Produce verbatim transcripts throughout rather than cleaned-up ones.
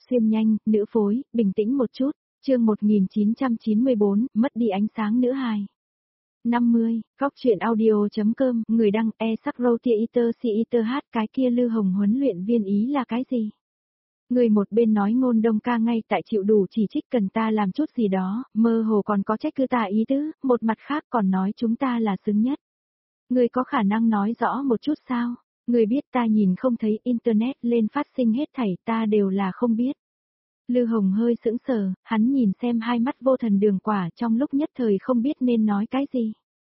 xuyên nhanh, nữ phối, bình tĩnh một chút, chương một nghìn chín trăm chín mươi bốn, mất đi ánh sáng nữ hài. năm mươi, Góc truyện audio.com, người đăng e sắc râu tia iter si iter hát cái kia Lư Hồng huấn luyện viên ý là cái gì? Người một bên nói Ngôn Đông ca ngay tại chịu đủ chỉ trích cần ta làm chút gì đó, mơ hồ còn có trách cứ ta ý tứ, một mặt khác còn nói chúng ta là xứng nhất. Người có khả năng nói rõ một chút sao? Người biết ta nhìn không thấy internet lên phát sinh hết thảy ta đều là không biết. Lư Hồng hơi sững sờ, hắn nhìn xem hai mắt vô thần Đường Quả trong lúc nhất thời không biết nên nói cái gì.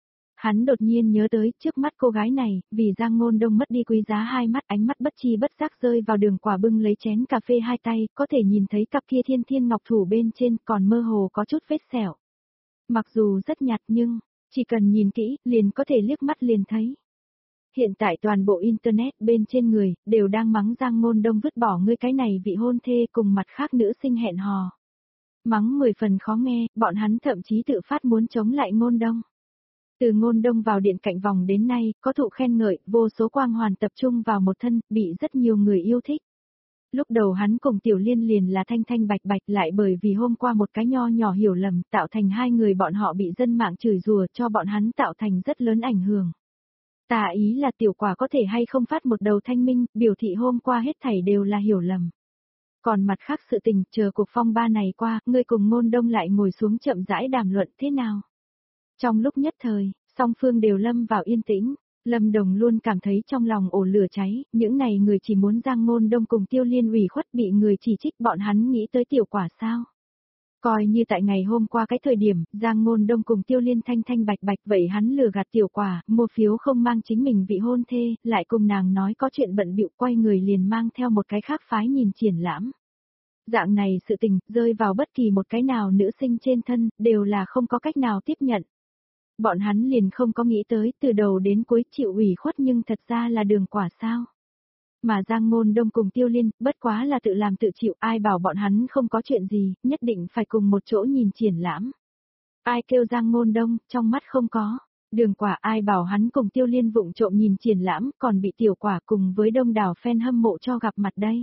Hắn đột nhiên nhớ tới trước mắt cô gái này, vì Giang Ngôn Đông mất đi quý giá hai mắt, ánh mắt bất chi bất giác rơi vào Đường Quả bưng lấy chén cà phê hai tay, có thể nhìn thấy cặp kia thiên thiên ngọc thủ bên trên còn mơ hồ có chút vết sẹo. Mặc dù rất nhạt nhưng, chỉ cần nhìn kỹ, liền có thể liếc mắt liền thấy. Hiện tại toàn bộ internet bên trên người, đều đang mắng Giang Ngôn Đông vứt bỏ ngươi cái này vị hôn thê cùng mặt khác nữ sinh hẹn hò. Mắng mười phần khó nghe, bọn hắn thậm chí tự phát muốn chống lại Ngôn Đông. Từ Ngôn Đông vào điện cạnh vòng đến nay, có thụ khen ngợi, vô số quang hoàn tập trung vào một thân, bị rất nhiều người yêu thích. Lúc đầu hắn cùng Tiểu Liên liền là thanh thanh bạch bạch lại bởi vì hôm qua một cái nho nhỏ hiểu lầm tạo thành hai người bọn họ bị dân mạng chửi rủa cho bọn hắn tạo thành rất lớn ảnh hưởng. Tà ý là Tiểu Quả có thể hay không phát một đầu thanh minh, biểu thị hôm qua hết thảy đều là hiểu lầm. Còn mặt khác sự tình, chờ cuộc phong ba này qua, ngươi cùng Ngôn Đông lại ngồi xuống chậm rãi đàm luận thế nào. Trong lúc nhất thời, song phương đều lâm vào yên tĩnh, Lâm Đồng luôn cảm thấy trong lòng ổ lửa cháy, những này người chỉ muốn Giang Ngôn Đông cùng Tiêu Liên ủy khuất bị người chỉ trích bọn hắn nghĩ tới Tiểu Quả sao. Coi như tại ngày hôm qua cái thời điểm, Giang Ngôn Đông cùng Tiêu Liên thanh thanh bạch bạch vậy hắn lừa gạt Tiểu Quả, mua phiếu không mang chính mình vị hôn thê, lại cùng nàng nói có chuyện bận bịu quay người liền mang theo một cái khác phái nhìn triển lãm. Dạng này sự tình, rơi vào bất kỳ một cái nào nữ sinh trên thân, đều là không có cách nào tiếp nhận. Bọn hắn liền không có nghĩ tới từ đầu đến cuối chịu ủy khuất nhưng thật ra là Đường Quả sao. Mà Giang Ngôn Đông cùng Tiêu Liên, bất quá là tự làm tự chịu, ai bảo bọn hắn không có chuyện gì, nhất định phải cùng một chỗ nhìn triển lãm. Ai kêu Giang Ngôn Đông, trong mắt không có. Đường Quả ai bảo hắn cùng Tiêu Liên vụng trộm nhìn triển lãm, còn bị Tiểu Quả cùng với đông đảo fan hâm mộ cho gặp mặt đây.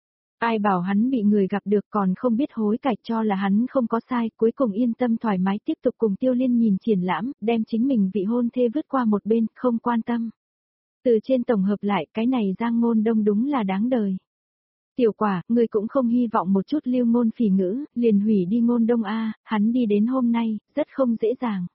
Ai bảo hắn bị người gặp được còn không biết hối cải cho là hắn không có sai, cuối cùng yên tâm thoải mái tiếp tục cùng Tiêu Liên nhìn triển lãm, đem chính mình vị hôn thê vứt qua một bên, không quan tâm. Từ trên tổng hợp lại, cái này Giang Ngôn Đông đúng là đáng đời. Tiểu Quả, ngươi cũng không hy vọng một chút lưu ngôn phỉ ngữ, liền hủy đi Ngôn Đông a, hắn đi đến hôm nay, rất không dễ dàng.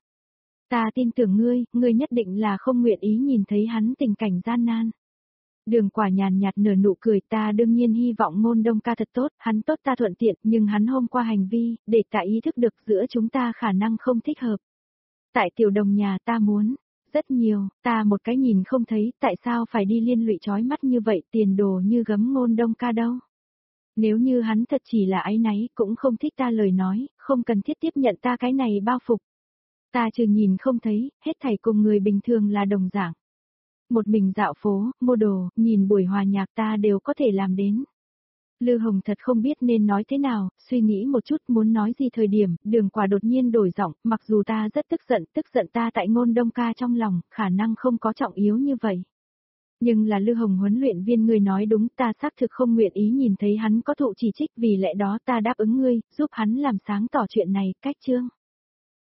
Ta tin tưởng ngươi, ngươi nhất định là không nguyện ý nhìn thấy hắn tình cảnh gian nan. Đường Quả nhàn nhạt nở nụ cười, ta đương nhiên hy vọng Ngôn Đông ca thật tốt, hắn tốt ta thuận tiện, nhưng hắn hôm qua hành vi, để ta ý thức được giữa chúng ta khả năng không thích hợp. Tại Tiểu Đồng nhà ta muốn, rất nhiều, ta một cái nhìn không thấy, tại sao phải đi liên lụy chói mắt như vậy, tiền đồ như gấm Ngôn Đông ca đâu. Nếu như hắn thật chỉ là áy náy, cũng không thích ta lời nói, không cần thiết tiếp nhận ta cái này bao phục. Ta trừ nhìn không thấy, hết thảy cùng người bình thường là đồng dạng. Một mình dạo phố, mua đồ, nhìn buổi hòa nhạc ta đều có thể làm đến. Lư Hồng thật không biết nên nói thế nào, suy nghĩ một chút muốn nói gì thời điểm, Đường Quả đột nhiên đổi giọng, mặc dù ta rất tức giận, tức giận ta tại Ngôn Đông ca trong lòng, khả năng không có trọng yếu như vậy. Nhưng là Lư Hồng huấn luyện viên người nói đúng, ta xác thực không nguyện ý nhìn thấy hắn có thụ chỉ trích, vì lẽ đó ta đáp ứng ngươi, giúp hắn làm sáng tỏ chuyện này, cách chương.